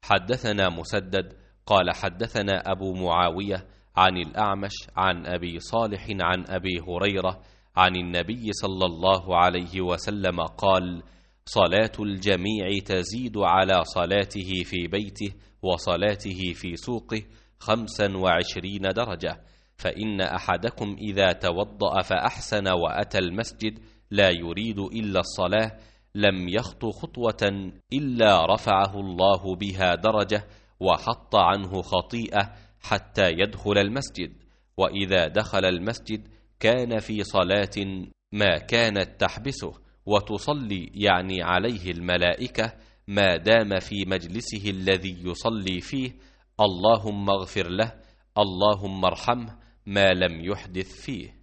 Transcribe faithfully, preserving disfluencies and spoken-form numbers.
حدثنا مسدد قال حدثنا أبو معاوية عن الأعمش عن أبي صالح عن أبي هريرة عن النبي صلى الله عليه وسلم قال: صلاة الجميع تزيد على صلاته في بيته وصلاته في سوقه خمسا وعشرين درجة، فإن أحدكم إذا توضأ فأحسن وأتى المسجد لا يريد إلا الصلاة لم يخط خطوة إلا رفعه الله بها درجة وحط عنه خطيئة حتى يدخل المسجد، وإذا دخل المسجد كان في صلاة ما كانت تحبسه وتصلي يعني عليه الملائكة ما دام في مجلسه الذي يصلي فيه: اللهم اغفر له، اللهم ارحمه، ما لم يحدث فيه.